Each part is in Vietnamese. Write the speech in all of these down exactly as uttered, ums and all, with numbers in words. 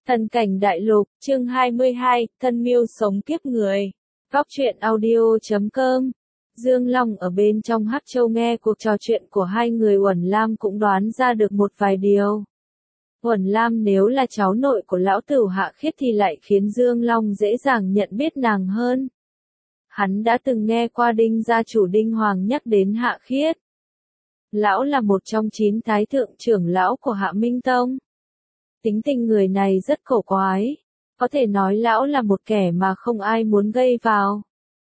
Thần cảnh đại lục, chương hai mươi hai, thân mưu sống kiếp người. Góc truyện audio chấm com. Dương Long ở bên trong Hắc Châu nghe cuộc trò chuyện của hai người Uẩn Lam cũng đoán ra được một vài điều. Uẩn Lam nếu là cháu nội của lão tửu Hạ Khiết thì lại khiến Dương Long dễ dàng nhận biết nàng hơn. Hắn đã từng nghe qua Đinh gia chủ Đinh Hoàng nhắc đến Hạ Khiết. Lão là một trong chín thái thượng trưởng lão của Hạ Minh Tông. Tính tình người này rất cổ quái, có thể nói lão là một kẻ mà không ai muốn gây vào.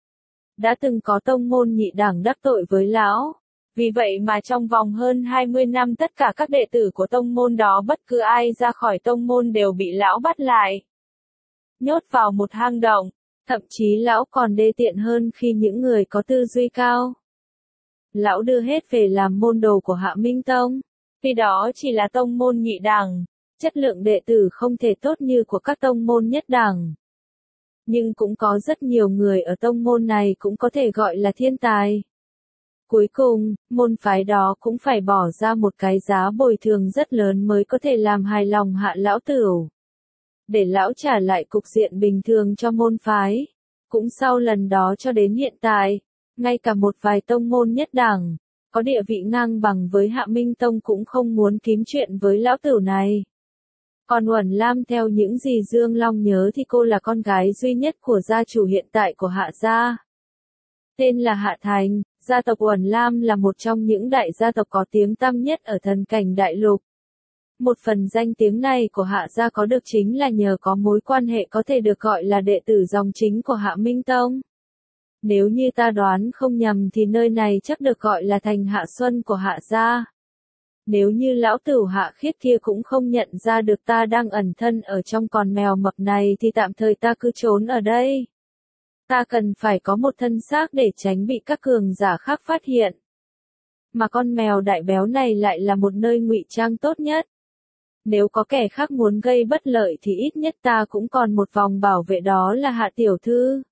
Đã từng có tông môn nhị đẳng đắc tội với lão, vì vậy mà trong vòng hơn hai mươi năm tất cả các đệ tử của tông môn đó bất cứ ai ra khỏi tông môn đều bị lão bắt lại, nhốt vào một hang động, thậm chí lão còn đê tiện hơn khi những người có tư duy cao. Lão đưa hết về làm môn đồ của Hạ Minh Tông, vì đó chỉ là tông môn nhị đẳng. Chất lượng đệ tử không thể tốt như của các tông môn nhất đẳng. Nhưng cũng có rất nhiều người ở tông môn này cũng có thể gọi là thiên tài. Cuối cùng, môn phái đó cũng phải bỏ ra một cái giá bồi thường rất lớn mới có thể làm hài lòng Hạ lão tửu. Để lão trả lại cục diện bình thường cho môn phái. Cũng sau lần đó cho đến hiện tại, ngay cả một vài tông môn nhất đẳng, có địa vị ngang bằng với Hạ Minh Tông cũng không muốn kiếm chuyện với lão tửu này. Còn Uẩn Lam theo những gì Dương Long nhớ thì cô là con gái duy nhất của gia chủ hiện tại của Hạ gia. Tên là Hạ Thành, gia tộc Uẩn Lam là một trong những đại gia tộc có tiếng tăm nhất ở thần cảnh đại lục. Một phần danh tiếng này của Hạ gia có được chính là nhờ có mối quan hệ có thể được gọi là đệ tử dòng chính của Hạ Minh Tông. Nếu như ta đoán không nhầm thì nơi này chắc được gọi là thành Hạ Xuân của Hạ gia. Nếu như lão tửu Hạ Khiết kia cũng không nhận ra được ta đang ẩn thân ở trong con mèo mập này thì tạm thời ta cứ trốn ở đây. Ta cần phải có một thân xác để tránh bị các cường giả khác phát hiện. Mà con mèo đại béo này lại là một nơi ngụy trang tốt nhất. Nếu có kẻ khác muốn gây bất lợi thì ít nhất ta cũng còn một vòng bảo vệ, đó là Hạ tiểu thư.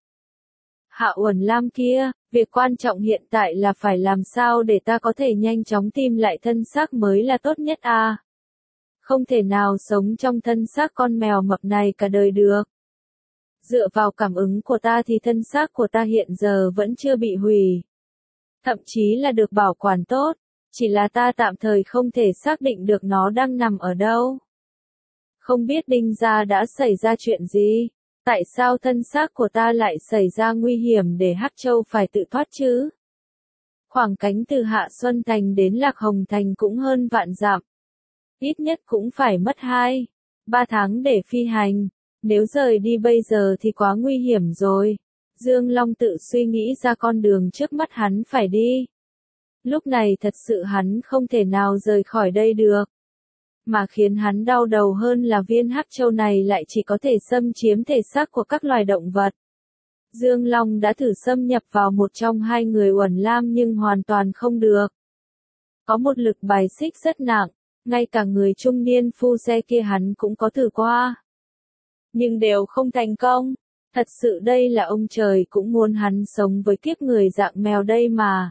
Hạ Uẩn Lam kia, việc quan trọng hiện tại là phải làm sao để ta có thể nhanh chóng tìm lại thân xác mới là tốt nhất à. Không thể nào sống trong thân xác con mèo mập này cả đời được. Dựa vào cảm ứng của ta thì thân xác của ta hiện giờ vẫn chưa bị hủy. Thậm chí là được bảo quản tốt, chỉ là ta tạm thời không thể xác định được nó đang nằm ở đâu. Không biết Đinh gia đã xảy ra chuyện gì? Tại sao thân xác của ta lại xảy ra nguy hiểm để Hắc Châu phải tự thoát chứ? Khoảng cách từ Hạ Xuân Thành đến Lạc Hồng Thành cũng hơn vạn dặm. Ít nhất cũng phải mất hai, ba tháng để phi hành. Nếu rời đi bây giờ thì quá nguy hiểm rồi. Dương Long tự suy nghĩ ra con đường trước mắt hắn phải đi. Lúc này thật sự hắn không thể nào rời khỏi đây được. Mà khiến hắn đau đầu hơn là viên Hắc Châu này lại chỉ có thể xâm chiếm thể xác của các loài động vật. Dương Long đã thử xâm nhập vào một trong hai người Uẩn Lam nhưng hoàn toàn không được. Có một lực bài xích rất nặng, ngay cả người trung niên phu xe kia hắn cũng có thử qua. Nhưng đều không thành công. Thật sự đây là ông trời cũng muốn hắn sống với kiếp người dạng mèo đây mà.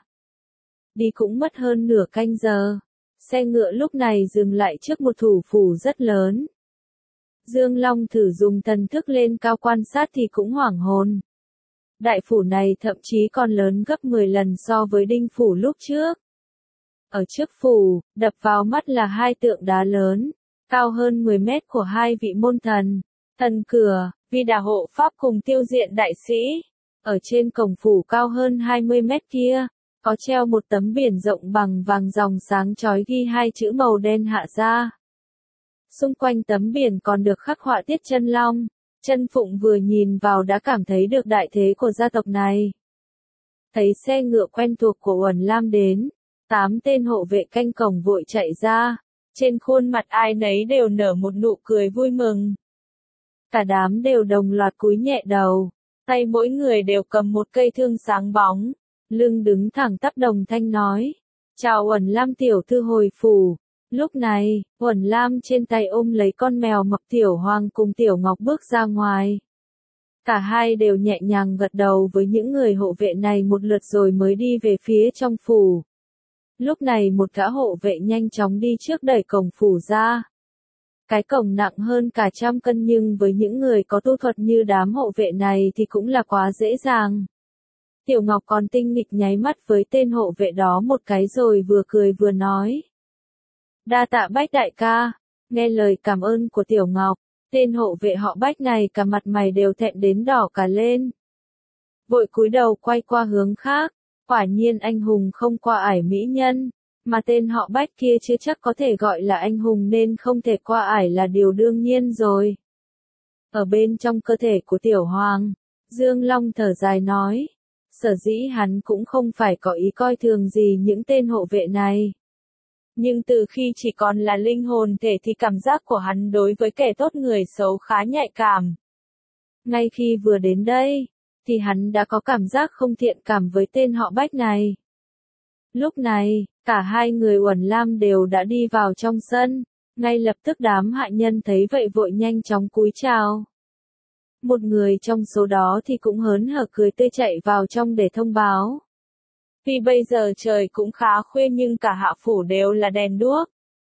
Đi cũng mất hơn nửa canh giờ. Xe ngựa lúc này dừng lại trước một thủ phủ rất lớn. Dương Long thử dùng thần thức lên cao quan sát thì cũng hoảng hồn. Đại phủ này thậm chí còn lớn gấp mười lần so với Đinh phủ lúc trước. Ở trước phủ, đập vào mắt là hai tượng đá lớn, cao hơn mười mét của hai vị môn thần, thần cửa, vì đà hộ pháp cùng tiêu diện đại sĩ. Ở trên cổng phủ cao hơn hai mươi mét kia, có treo một tấm biển rộng bằng vàng ròng sáng chói ghi hai chữ màu đen Hạ gia. Xung quanh tấm biển còn được khắc họa tiết chân long. Chân Phụng vừa nhìn vào đã cảm thấy được đại thế của gia tộc này. Thấy xe ngựa quen thuộc của Uẩn Lam đến, tám tên hộ vệ canh cổng vội chạy ra. Trên khuôn mặt ai nấy đều nở một nụ cười vui mừng. Cả đám đều đồng loạt cúi nhẹ đầu, tay mỗi người đều cầm một cây thương sáng bóng. Lưng đứng thẳng tắp đồng thanh nói, chào Uẩn Lam tiểu thư hồi phủ. Lúc này, Uẩn Lam trên tay ôm lấy con mèo mập Tiểu Hoàng cùng Tiểu Ngọc bước ra ngoài. Cả hai đều nhẹ nhàng gật đầu với những người hộ vệ này một lượt rồi mới đi về phía trong phủ. Lúc này một gã hộ vệ nhanh chóng đi trước đẩy cổng phủ ra. Cái cổng nặng hơn cả trăm cân nhưng với những người có tu thuật như đám hộ vệ này thì cũng là quá dễ dàng. Tiểu Ngọc còn tinh nghịch nháy mắt với tên hộ vệ đó một cái rồi vừa cười vừa nói. Đa tạ Bách đại ca. Nghe lời cảm ơn của Tiểu Ngọc, tên hộ vệ họ Bách này cả mặt mày đều thẹn đến đỏ cả lên. Vội cúi đầu quay qua hướng khác, quả nhiên anh hùng không qua ải mỹ nhân, mà tên họ Bách kia chưa chắc có thể gọi là anh hùng nên không thể qua ải là điều đương nhiên rồi. Ở bên trong cơ thể của Tiểu Hoàng, Dương Long thở dài nói, sở dĩ hắn cũng không phải có ý coi thường gì những tên hộ vệ này. Nhưng từ khi chỉ còn là linh hồn thể thì cảm giác của hắn đối với kẻ tốt người xấu khá nhạy cảm. Ngay khi vừa đến đây, thì hắn đã có cảm giác không thiện cảm với tên họ Bách này. Lúc này, cả hai người Uẩn Lam đều đã đi vào trong sân, ngay lập tức đám hạ nhân thấy vậy vội nhanh chóng cúi chào. Một người trong số đó thì cũng hớn hở cười tươi chạy vào trong để thông báo. Vì bây giờ trời cũng khá khuya nhưng cả hạ phủ đều là đèn đuốc.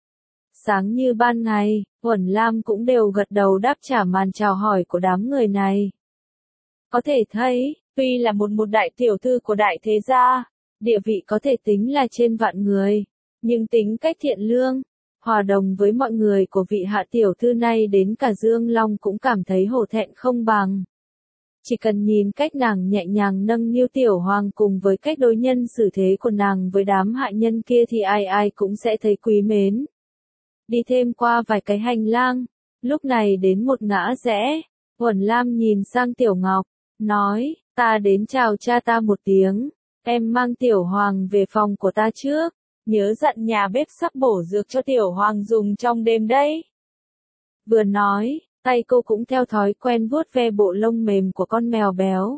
Sáng như ban ngày, Uẩn Lam cũng đều gật đầu đáp trả màn chào hỏi của đám người này. Có thể thấy, tuy là một một đại tiểu thư của đại thế gia, địa vị có thể tính là trên vạn người, nhưng tính cách thiện lương, hòa đồng với mọi người của vị hạ tiểu thư này đến cả Dương Long cũng cảm thấy hổ thẹn không bằng. Chỉ cần nhìn cách nàng nhẹ nhàng nâng niu Tiểu Hoàng cùng với cách đối nhân xử thế của nàng với đám hạ nhân kia thì ai ai cũng sẽ thấy quý mến. Đi thêm qua vài cái hành lang, lúc này đến một ngã rẽ, Uẩn Lam nhìn sang Tiểu Ngọc, nói, ta đến chào cha ta một tiếng, em mang Tiểu Hoàng về phòng của ta trước, nhớ dặn nhà bếp sắp bổ dược cho Tiểu Hoàng dùng trong đêm đấy. Vừa nói, tay cô cũng theo thói quen vuốt ve bộ lông mềm của con mèo béo.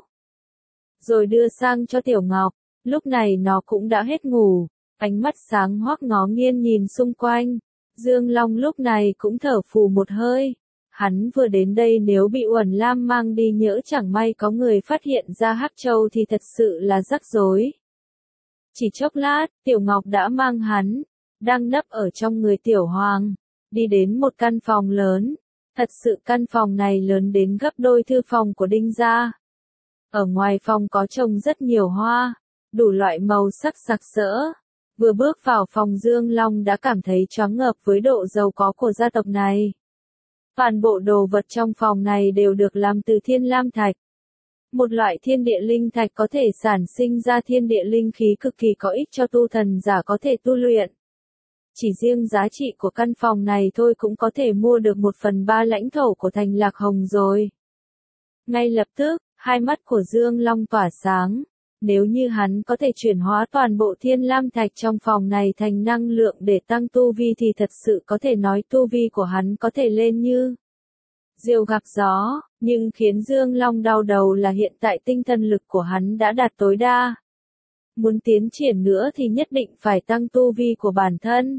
Rồi đưa sang cho Tiểu Ngọc, lúc này nó cũng đã hết ngủ, ánh mắt sáng hoắc ngó nghiêng nhìn xung quanh. Dương Long lúc này cũng thở phù một hơi. Hắn vừa đến đây nếu bị Uẩn Lam mang đi nhỡ chẳng may có người phát hiện ra Hắc Châu thì thật sự là rắc rối. Chỉ chốc lát, Tiểu Ngọc đã mang hắn, đang nấp ở trong người Tiểu Hoàng, đi đến một căn phòng lớn. Thật sự căn phòng này lớn đến gấp đôi thư phòng của Đinh gia. Ở ngoài phòng có trồng rất nhiều hoa, đủ loại màu sắc sặc sỡ. Vừa bước vào phòng Dương Long đã cảm thấy choáng ngợp với độ giàu có của gia tộc này. Toàn bộ đồ vật trong phòng này đều được làm từ thiên lam thạch. Một loại thiên địa linh thạch có thể sản sinh ra thiên địa linh khí cực kỳ có ích cho tu thần giả có thể tu luyện. Chỉ riêng giá trị của căn phòng này thôi cũng có thể mua được một phần ba lãnh thổ của thành Lạc Hồng rồi. Ngay lập tức, hai mắt của Dương Long tỏa sáng. Nếu như hắn có thể chuyển hóa toàn bộ thiên lam thạch trong phòng này thành năng lượng để tăng tu vi thì thật sự có thể nói tu vi của hắn có thể lên như diều gặp gió, nhưng khiến Dương Long đau đầu là hiện tại tinh thần lực của hắn đã đạt tối đa. Muốn tiến triển nữa thì nhất định phải tăng tu vi của bản thân.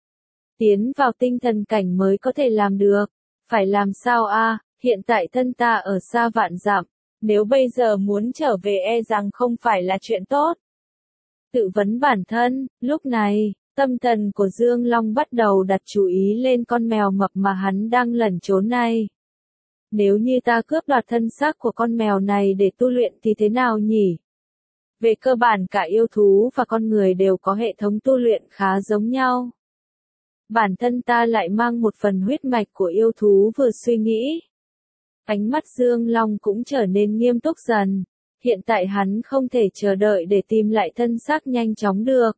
Tiến vào tinh thần cảnh mới có thể làm được. Phải làm sao a? Hiện tại thân ta ở xa vạn dặm. Nếu bây giờ muốn trở về e rằng không phải là chuyện tốt. Tự vấn bản thân, lúc này, tâm thần của Dương Long bắt đầu đặt chú ý lên con mèo mập mà hắn đang lẩn trốn này. Nếu như ta cướp đoạt thân xác của con mèo này để tu luyện thì thế nào nhỉ? Về cơ bản cả yêu thú và con người đều có hệ thống tu luyện khá giống nhau. Bản thân ta lại mang một phần huyết mạch của yêu thú vừa suy nghĩ. Ánh mắt Dương Long cũng trở nên nghiêm túc dần. Hiện tại hắn không thể chờ đợi để tìm lại thân xác nhanh chóng được.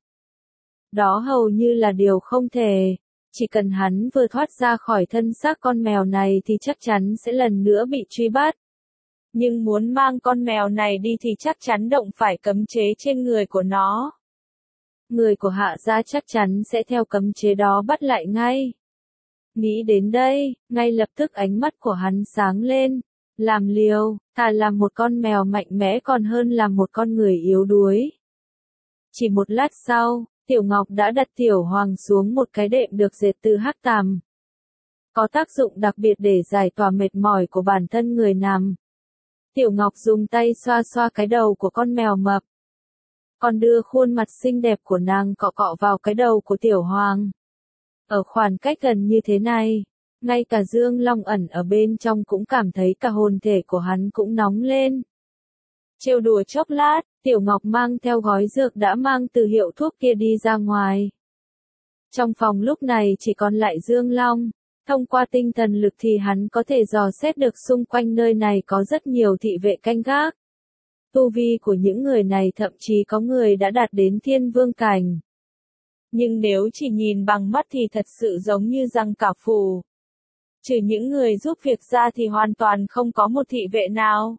Đó hầu như là điều không thể. Chỉ cần hắn vừa thoát ra khỏi thân xác con mèo này thì chắc chắn sẽ lần nữa bị truy bắt. Nhưng muốn mang con mèo này đi thì chắc chắn động phải cấm chế trên người của nó. Người của Hạ gia chắc chắn sẽ theo cấm chế đó bắt lại ngay. Nghĩ đến đây, ngay lập tức ánh mắt của hắn sáng lên. Làm liều, thà làm một con mèo mạnh mẽ còn hơn làm một con người yếu đuối. Chỉ một lát sau, Tiểu Ngọc đã đặt Tiểu Hoàng xuống một cái đệm được dệt từ hắc tằm. Có tác dụng đặc biệt để giải tỏa mệt mỏi của bản thân người nằm. Tiểu Ngọc dùng tay xoa xoa cái đầu của con mèo mập. Còn đưa khuôn mặt xinh đẹp của nàng cọ cọ vào cái đầu của Tiểu Hoàng. Ở khoảng cách gần như thế này, Ngay cả Dương Long ẩn ở bên trong cũng cảm thấy cả hồn thể của hắn cũng nóng lên. Trêu đùa chốc lát, Tiểu Ngọc mang theo gói dược đã mang từ hiệu thuốc kia đi ra ngoài. Trong phòng lúc này chỉ còn lại Dương Long. Thông qua tinh thần lực thì hắn có thể dò xét được xung quanh nơi này có rất nhiều thị vệ canh gác. Tu vi của những người này thậm chí có người đã đạt đến thiên vương cảnh. Nhưng nếu chỉ nhìn bằng mắt thì thật sự giống như răng cả phù. Trừ những người giúp việc ra thì hoàn toàn không có một thị vệ nào.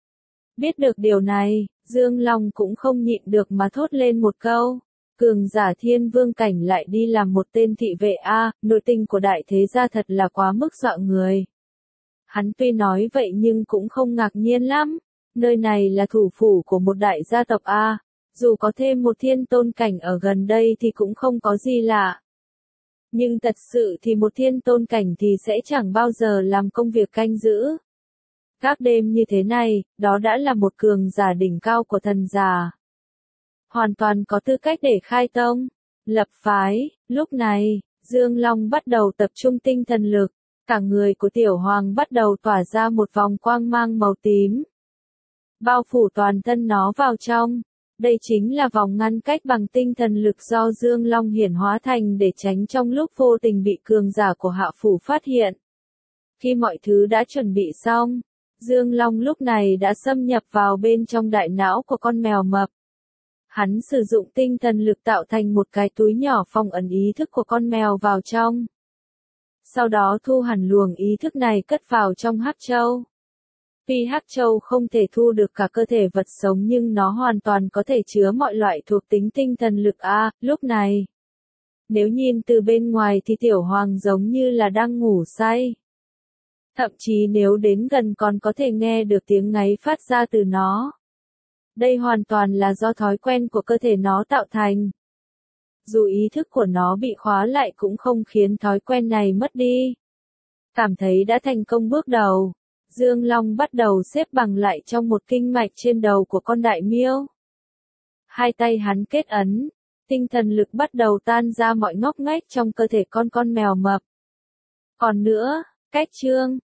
Biết được điều này, Dương Long cũng không nhịn được mà thốt lên một câu. Cường giả thiên vương cảnh lại đi làm một tên thị vệ a, nội tình của đại thế gia thật là quá mức dọa người. Hắn tuy nói vậy nhưng cũng không ngạc nhiên lắm. Nơi này là thủ phủ của một đại gia tộc a, dù có thêm một thiên tôn cảnh ở gần đây thì cũng không có gì lạ. Nhưng thật sự thì một thiên tôn cảnh thì sẽ chẳng bao giờ làm công việc canh giữ. Các đêm như thế này, đó đã là một cường giả đỉnh cao của thần giả. Hoàn toàn có tư cách để khai tông, lập phái. Lúc này, Dương Long bắt đầu tập trung tinh thần lực, cả người của Tiểu Hoàng bắt đầu tỏa ra một vòng quang mang màu tím. Bao phủ toàn thân nó vào trong. Đây chính là vòng ngăn cách bằng tinh thần lực do Dương Long hiển hóa thành để tránh trong lúc vô tình bị cường giả của hạ phủ phát hiện. Khi mọi thứ đã chuẩn bị xong, Dương Long lúc này đã xâm nhập vào bên trong đại não của con mèo mập. Hắn sử dụng tinh thần lực tạo thành một cái túi nhỏ phong ấn ý thức của con mèo vào trong. Sau đó thu hẳn luồng ý thức này cất vào trong hắc châu. Tuy hắc châu không thể thu được cả cơ thể vật sống nhưng nó hoàn toàn có thể chứa mọi loại thuộc tính tinh thần lực a. Lúc này, nếu nhìn từ bên ngoài thì Tiểu Hoàng giống như là đang ngủ say. Thậm chí nếu đến gần còn có thể nghe được tiếng ngáy phát ra từ nó. Đây hoàn toàn là do thói quen của cơ thể nó tạo thành. Dù ý thức của nó bị khóa lại cũng không khiến thói quen này mất đi. Cảm thấy đã thành công bước đầu, Dương Long bắt đầu xếp bằng lại trong một kinh mạch trên đầu của con đại miêu. Hai tay hắn kết ấn, tinh thần lực bắt đầu tan ra mọi ngóc ngách trong cơ thể con con mèo mập. Còn nữa, cách chương